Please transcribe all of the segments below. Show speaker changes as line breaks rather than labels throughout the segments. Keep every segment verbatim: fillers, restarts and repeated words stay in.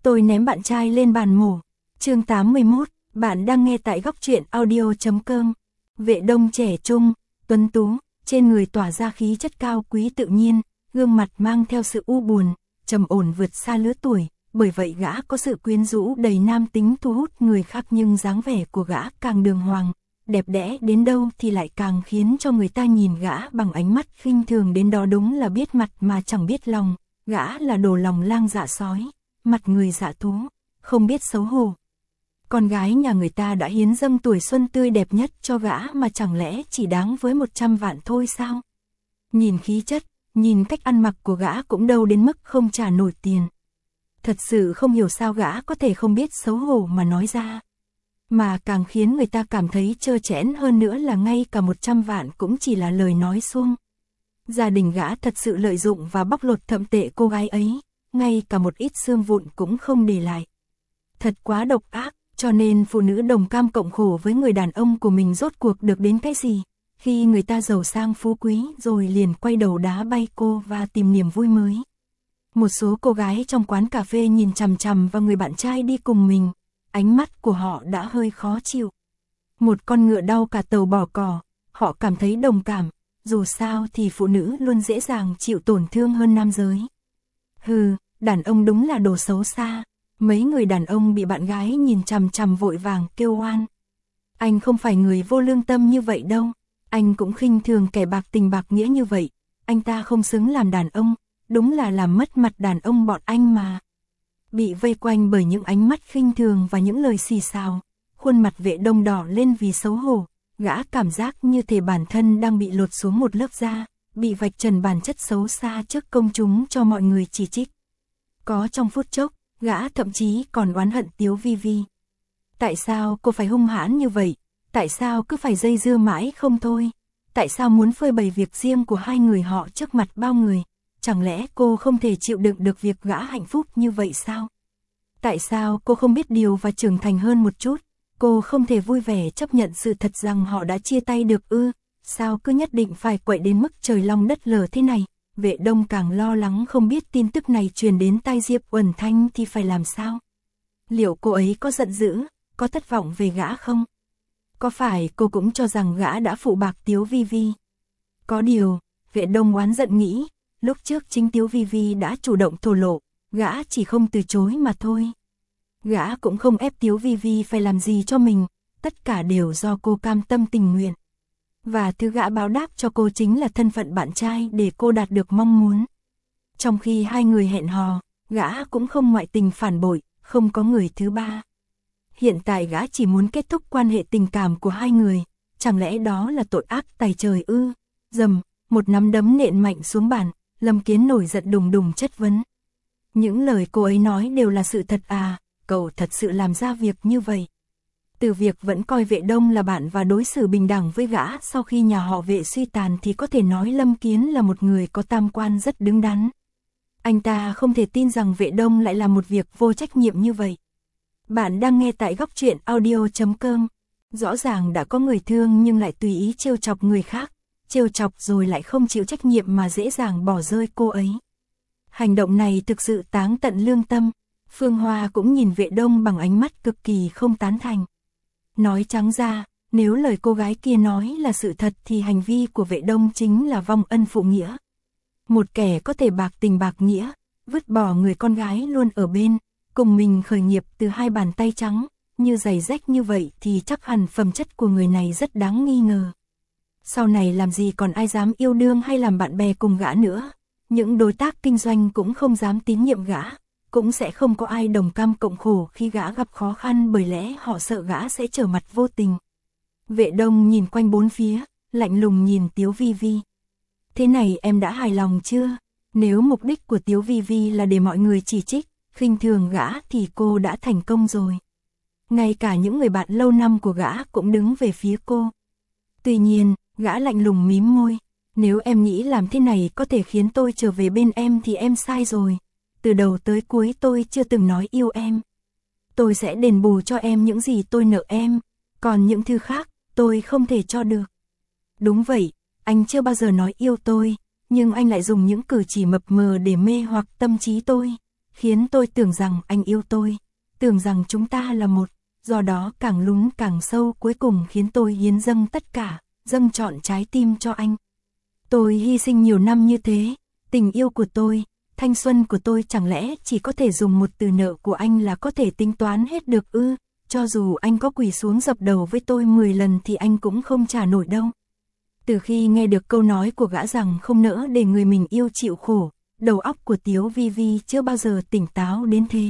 Tôi ném bạn trai lên bàn mổ. Chương tám mươi mốt, bạn đang nghe tại góc truyện audio chấm com. Vệ Đông trẻ trung, tuấn tú, trên người tỏa ra khí chất cao quý tự nhiên, gương mặt mang theo sự u buồn, trầm ổn vượt xa lứa tuổi, bởi vậy gã có sự quyến rũ đầy nam tính thu hút người khác, nhưng dáng vẻ của gã càng đường hoàng, đẹp đẽ đến đâu thì lại càng khiến cho người ta nhìn gã bằng ánh mắt khinh thường đến đó, đúng là biết mặt mà chẳng biết lòng, gã là đồ lòng lang dạ sói, mặt người dạ thú, không biết xấu hổ. Con gái nhà người ta đã hiến dâng tuổi xuân tươi đẹp nhất cho gã mà chẳng lẽ chỉ đáng với một trăm vạn thôi sao? Nhìn khí chất, nhìn cách ăn mặc của gã cũng đâu đến mức không trả nổi tiền. Thật sự không hiểu sao gã có thể không biết xấu hổ mà nói ra. Mà càng khiến người ta cảm thấy trơ trẽn hơn nữa là ngay cả một trăm vạn cũng chỉ là lời nói suông. Gia đình gã thật sự lợi dụng và bóc lột thậm tệ cô gái ấy, ngay cả một ít xương vụn cũng không để lại. Thật quá độc ác, cho nên phụ nữ đồng cam cộng khổ với người đàn ông của mình rốt cuộc được đến cái gì? Khi người ta giàu sang phú quý rồi liền quay đầu đá bay cô và tìm niềm vui mới. Một số cô gái trong quán cà phê nhìn chằm chằm vào người bạn trai đi cùng mình, ánh mắt của họ đã hơi khó chịu. Một con ngựa đau cả tàu bỏ cỏ, họ cảm thấy đồng cảm, dù sao thì phụ nữ luôn dễ dàng chịu tổn thương hơn nam giới. Hừ, đàn ông đúng là đồ xấu xa. Mấy người đàn ông bị bạn gái nhìn chằm chằm vội vàng kêu oan. Anh không phải người vô lương tâm như vậy đâu, anh cũng khinh thường kẻ bạc tình bạc nghĩa như vậy, anh ta không xứng làm đàn ông, đúng là làm mất mặt đàn ông bọn anh mà. Bị vây quanh bởi những ánh mắt khinh thường và những lời xì xào, khuôn mặt Vệ Đông đỏ lên vì xấu hổ, gã cảm giác như thể bản thân đang bị lột xuống một lớp da, bị vạch trần bản chất xấu xa trước công chúng cho mọi người chỉ trích. Có trong phút chốc, gã thậm chí còn oán hận Tiếu Vi Vi. Tại sao cô phải hung hãn như vậy? Tại sao cứ phải dây dưa mãi không thôi? Tại sao muốn phơi bày việc riêng của hai người họ trước mặt bao người? Chẳng lẽ cô không thể chịu đựng được việc gã hạnh phúc như vậy sao? Tại sao cô không biết điều và trưởng thành hơn một chút? Cô không thể vui vẻ chấp nhận sự thật rằng họ đã chia tay được ư? Sao cứ nhất định phải quậy đến mức trời long đất lở thế này? Vệ Đông càng lo lắng không biết tin tức này truyền đến tai Diệp Uẩn Thanh thì phải làm sao? Liệu cô ấy có giận dữ, có thất vọng về gã không? Có phải cô cũng cho rằng gã đã phụ bạc Tiếu Vi Vi? Có điều, Vệ Đông oán giận nghĩ, lúc trước chính Tiếu Vi Vi đã chủ động thổ lộ, gã chỉ không từ chối mà thôi. Gã cũng không ép Tiếu Vi Vi phải làm gì cho mình, tất cả đều do cô cam tâm tình nguyện. Và thứ gã báo đáp cho cô chính là thân phận bạn trai để cô đạt được mong muốn. Trong khi hai người hẹn hò, gã cũng không ngoại tình phản bội, không có người thứ ba. Hiện tại gã chỉ muốn kết thúc quan hệ tình cảm của hai người, chẳng lẽ đó là tội ác tày trời ư? Dầm, một nắm đấm nện mạnh xuống bàn, Lâm Kiến nổi giận đùng đùng chất vấn. Những lời cô ấy nói đều là sự thật à, cậu thật sự làm ra việc như vậy? Từ việc vẫn coi Vệ Đông là bạn và đối xử bình đẳng với gã sau khi nhà họ Vệ suy tàn thì có thể nói Lâm Kiến là một người có tam quan rất đứng đắn. Anh ta không thể tin rằng Vệ Đông lại làm một việc vô trách nhiệm như vậy. Bạn đang nghe tại góc truyện audio chấm com. Rõ ràng đã có người thương nhưng lại tùy ý trêu chọc người khác, trêu chọc rồi lại không chịu trách nhiệm mà dễ dàng bỏ rơi cô ấy. Hành động này thực sự táng tận lương tâm. Phương Hoa cũng nhìn Vệ Đông bằng ánh mắt cực kỳ không tán thành. Nói trắng ra, nếu lời cô gái kia nói là sự thật thì hành vi của Vệ Đông chính là vong ân phụ nghĩa. Một kẻ có thể bạc tình bạc nghĩa, vứt bỏ người con gái luôn ở bên, cùng mình khởi nghiệp từ hai bàn tay trắng, như giày rách như vậy thì chắc hẳn phẩm chất của người này rất đáng nghi ngờ. Sau này làm gì còn ai dám yêu đương hay làm bạn bè cùng gã nữa, những đối tác kinh doanh cũng không dám tín nhiệm gã. Cũng sẽ không có ai đồng cam cộng khổ khi gã gặp khó khăn bởi lẽ họ sợ gã sẽ trở mặt vô tình. Vệ Đông nhìn quanh bốn phía, lạnh lùng nhìn Tiếu Vi Vi. Thế này em đã hài lòng chưa? Nếu mục đích của Tiếu Vi Vi là để mọi người chỉ trích, khinh thường gã thì cô đã thành công rồi. Ngay cả những người bạn lâu năm của gã cũng đứng về phía cô. Tuy nhiên, gã lạnh lùng mím môi. Nếu em nghĩ làm thế này có thể khiến tôi trở về bên em thì em sai rồi. Từ đầu tới cuối tôi chưa từng nói yêu em. Tôi sẽ đền bù cho em những gì tôi nợ em, còn những thứ khác, tôi không thể cho được. Đúng vậy, anh chưa bao giờ nói yêu tôi, nhưng anh lại dùng những cử chỉ mập mờ để mê hoặc tâm trí tôi. khiến tôi tưởng rằng anh yêu tôi, tưởng rằng chúng ta là một, do đó càng lún càng sâu, cuối cùng khiến tôi hiến dâng tất cả, dâng trọn trái tim cho anh. Tôi hy sinh nhiều năm như thế, tình yêu của tôi, thanh xuân của tôi chẳng lẽ chỉ có thể dùng một từ nợ của anh là có thể tính toán hết được ư? Cho dù anh có quỳ xuống dập đầu với tôi mười lần thì anh cũng không trả nổi đâu. Từ khi nghe được câu nói của gã rằng không nỡ để người mình yêu chịu khổ, đầu óc của Tiếu Vi Vi chưa bao giờ tỉnh táo đến thế.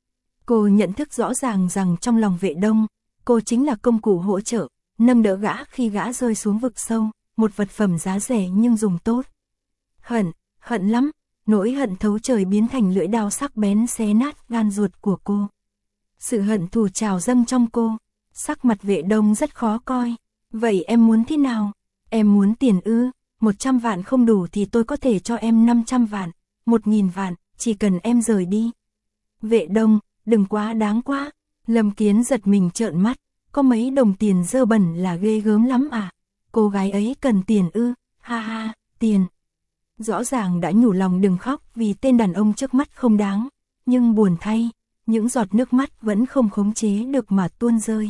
Cô nhận thức rõ ràng rằng trong lòng Vệ Đông, cô chính là công cụ hỗ trợ, nâng đỡ gã khi gã rơi xuống vực sâu, một vật phẩm giá rẻ nhưng dùng tốt. Hận, hận lắm, nỗi hận thấu trời biến thành lưỡi dao sắc bén xé nát gan ruột của cô. Sự hận thù trào dâng trong cô, sắc mặt Vệ Đông rất khó coi. Vậy em muốn thế nào? Em muốn tiền ư? Một trăm vạn không đủ thì tôi có thể cho em năm trăm vạn, một nghìn vạn, chỉ cần em rời đi. Vệ Đông, đừng quá đáng quá. Lâm Kiến giật mình trợn mắt, có mấy đồng tiền dơ bẩn là ghê gớm lắm à? Cô gái ấy cần tiền ư? Ha ha, tiền. Rõ ràng đã nhủ lòng đừng khóc vì tên đàn ông trước mắt không đáng, nhưng buồn thay, những giọt nước mắt vẫn không khống chế được mà tuôn rơi.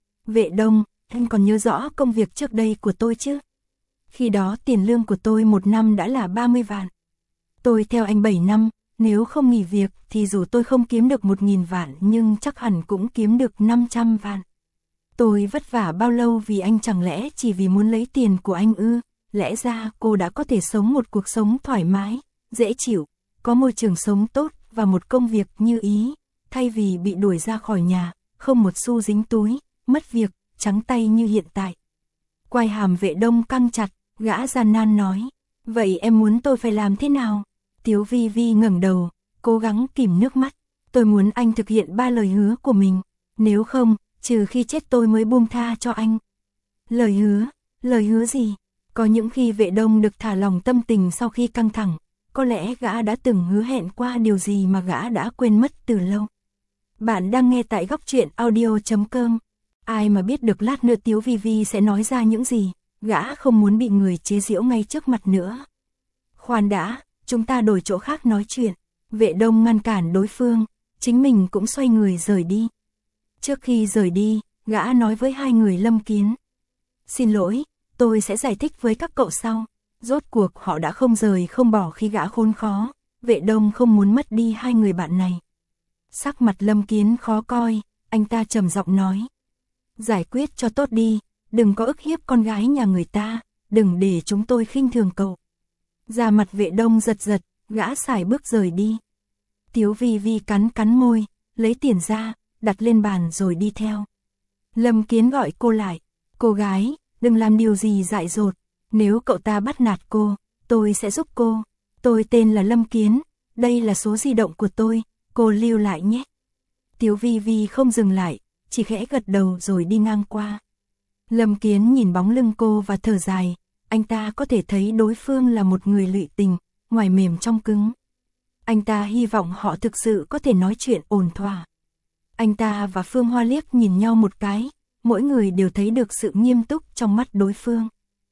Vệ Đông, anh còn nhớ rõ công việc trước đây của tôi chứ? Khi đó tiền lương của tôi một năm đã là ba mươi vạn. Tôi theo anh bảy năm, nếu không nghỉ việc thì dù tôi không kiếm được một nghìn vạn nhưng chắc hẳn cũng kiếm được năm trăm vạn. Tôi vất vả bao lâu vì anh, chẳng lẽ chỉ vì muốn lấy tiền của anh ư? Lẽ ra cô đã có thể sống một cuộc sống thoải mái, dễ chịu, có môi trường sống tốt và một công việc như ý, thay vì bị đuổi ra khỏi nhà, không một xu dính túi, mất việc, trắng tay như hiện tại. Quai hàm Vệ Đông căng chặt, gã gian nan nói, vậy em muốn tôi phải làm thế nào? Tiếu Vi Vi ngẩng đầu, cố gắng kìm nước mắt, tôi muốn anh thực hiện ba lời hứa của mình, nếu không, trừ khi chết tôi mới buông tha cho anh. Lời hứa, lời hứa gì? Có những khi Vệ Đông được thả lỏng tâm tình sau khi căng thẳng, có lẽ gã đã từng hứa hẹn qua điều gì mà gã đã quên mất từ lâu. Bạn đang nghe tại góc truyện audio chấm com. Ai mà biết được lát nữa Tiếu Vi Vi sẽ nói ra những gì, gã không muốn bị người chế giễu ngay trước mặt nữa. Khoan đã, chúng ta đổi chỗ khác nói chuyện. Vệ Đông ngăn cản đối phương, chính mình cũng xoay người rời đi. Trước khi rời đi, gã nói với hai người Lâm Kiến. Xin lỗi, tôi sẽ giải thích với các cậu sau. Rốt cuộc họ đã không rời không bỏ khi gã khốn khó. Vệ Đông không muốn mất đi hai người bạn này. Sắc mặt Lâm Kiến khó coi, anh ta trầm giọng nói. Giải quyết cho tốt đi, đừng có ức hiếp con gái nhà người ta, đừng để chúng tôi khinh thường cậu. Da mặt Vệ Đông giật giật, gã sải bước rời đi. Tiếu Vi Vi cắn cắn môi, lấy tiền ra, đặt lên bàn rồi đi theo. Lâm Kiến gọi cô lại, cô gái, đừng làm điều gì dại dột, nếu cậu ta bắt nạt cô, tôi sẽ giúp cô. Tôi tên là Lâm Kiến, đây là số di động của tôi, cô lưu lại nhé. Tiếu Vi Vi không dừng lại, chỉ khẽ gật đầu rồi đi ngang qua. Lâm Kiến nhìn bóng lưng cô và thở dài, anh ta có thể thấy đối phương là một người lụy tình, ngoài mềm trong cứng. Anh ta hy vọng họ thực sự có thể nói chuyện ổn thỏa. Anh ta và Phương Hoa liếc nhìn nhau một cái, mỗi người đều thấy được sự nghiêm túc trong mắt đối phương.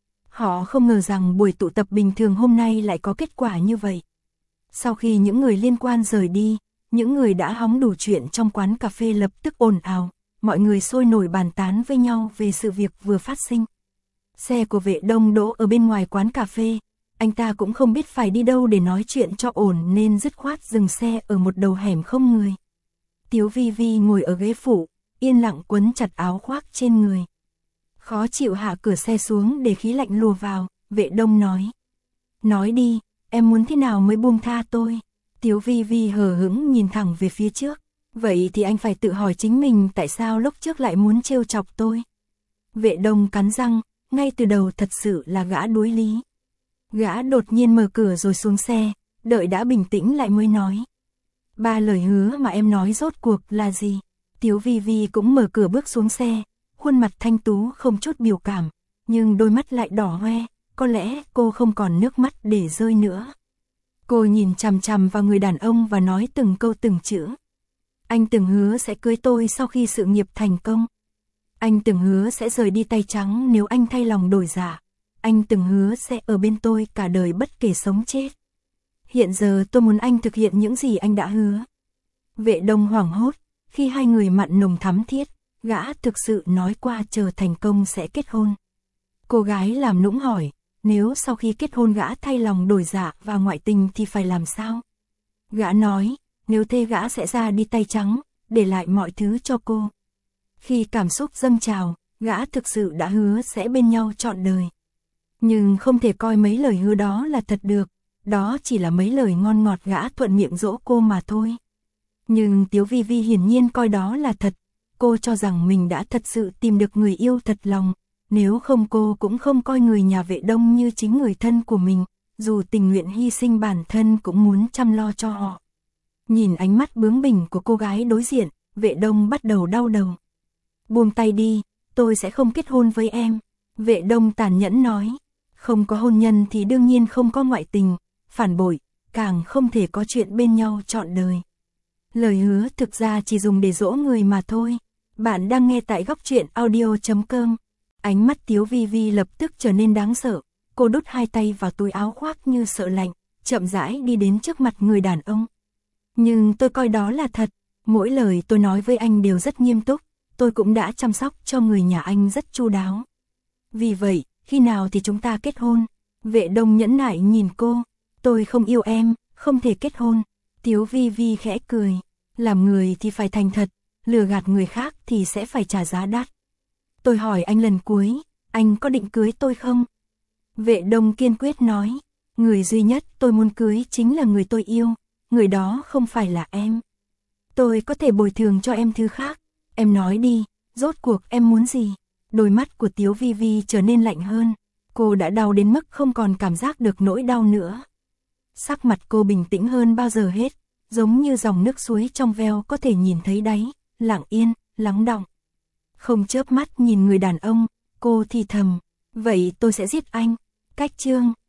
Họ không ngờ rằng buổi tụ tập bình thường hôm nay lại có kết quả như vậy. Sau khi những người liên quan rời đi, những người đã hóng đủ chuyện trong quán cà phê lập tức ồn ào, mọi người sôi nổi bàn tán với nhau về sự việc vừa phát sinh. Xe của Vệ Đông đỗ ở bên ngoài quán cà phê, anh ta cũng không biết phải đi đâu để nói chuyện cho ổn nên dứt khoát dừng xe ở một đầu hẻm không người. Tiếu Vi Vi ngồi ở ghế phụ, yên lặng quấn chặt áo khoác trên người. Khó chịu hạ cửa xe xuống để khí lạnh lùa vào, Vệ Đông nói. Nói đi, em muốn thế nào mới buông tha tôi? Tiếu Vi Vi hờ hững nhìn thẳng về phía trước. Vậy thì anh phải tự hỏi chính mình tại sao lúc trước lại muốn trêu chọc tôi. Vệ Đông cắn răng, ngay từ đầu thật sự là gã đuối lý. Gã đột nhiên mở cửa rồi xuống xe, đợi đã bình tĩnh lại mới nói. Ba lời hứa mà em nói rốt cuộc là gì? Tiếu Vi Vi cũng mở cửa bước xuống xe, khuôn mặt thanh tú không chút biểu cảm, nhưng đôi mắt lại đỏ hoe, có lẽ cô không còn nước mắt để rơi nữa. Cô nhìn chằm chằm vào người đàn ông và nói từng câu từng chữ. Anh từng hứa sẽ cưới tôi sau khi sự nghiệp thành công. Anh từng hứa sẽ rời đi tay trắng nếu anh thay lòng đổi dạ. Anh từng hứa sẽ ở bên tôi cả đời bất kể sống chết. Hiện giờ tôi muốn anh thực hiện những gì anh đã hứa. Vệ Đông hoảng hốt, khi hai người mặn nồng thắm thiết, gã thực sự nói qua chờ thành công sẽ kết hôn. Cô gái làm nũng hỏi, nếu sau khi kết hôn gã thay lòng đổi dạ và ngoại tình thì phải làm sao? Gã nói, nếu thế gã sẽ ra đi tay trắng, để lại mọi thứ cho cô. Khi cảm xúc dâng trào, gã thực sự đã hứa sẽ bên nhau trọn đời. Nhưng không thể coi mấy lời hứa đó là thật được, đó chỉ là mấy lời ngon ngọt gã thuận miệng dỗ cô mà thôi. Nhưng Tiếu Vi Vi hiển nhiên coi đó là thật, cô cho rằng mình đã thật sự tìm được người yêu thật lòng, nếu không cô cũng không coi người nhà Vệ Đông như chính người thân của mình, dù tình nguyện hy sinh bản thân cũng muốn chăm lo cho họ. Nhìn ánh mắt bướng bỉnh của cô gái đối diện, Vệ Đông bắt đầu đau đầu. Buông tay đi, tôi sẽ không kết hôn với em. Vệ Đông tàn nhẫn nói, không có hôn nhân thì đương nhiên không có ngoại tình, phản bội, càng không thể có chuyện bên nhau trọn đời. Lời hứa thực ra chỉ dùng để dỗ người mà thôi. Bạn đang nghe tại góc truyện audio chấm com. Ánh mắt Tiếu Vi Vi lập tức trở nên đáng sợ, cô đút hai tay vào túi áo khoác như sợ lạnh, chậm rãi đi đến trước mặt người đàn ông. Nhưng tôi coi đó là thật, mỗi lời tôi nói với anh đều rất nghiêm túc, tôi cũng đã chăm sóc cho người nhà anh rất chu đáo. Vì vậy, khi nào thì chúng ta kết hôn? Vệ Đông nhẫn nại nhìn cô, tôi không yêu em, không thể kết hôn. Tiếu Vi Vi khẽ cười, làm người thì phải thành thật, lừa gạt người khác thì sẽ phải trả giá đắt. Tôi hỏi anh lần cuối, anh có định cưới tôi không? Vệ Đông kiên quyết nói, người duy nhất tôi muốn cưới chính là người tôi yêu, người đó không phải là em. Tôi có thể bồi thường cho em thứ khác, em nói đi, rốt cuộc em muốn gì? Đôi mắt của Tiếu Vi Vi trở nên lạnh hơn, cô đã đau đến mức không còn cảm giác được nỗi đau nữa. Sắc mặt cô bình tĩnh hơn bao giờ hết, giống như dòng nước suối trong veo có thể nhìn thấy đáy, lặng yên, lắng đọng. Không chớp mắt nhìn người đàn ông, cô thì thầm, vậy tôi sẽ giết anh. Cách chương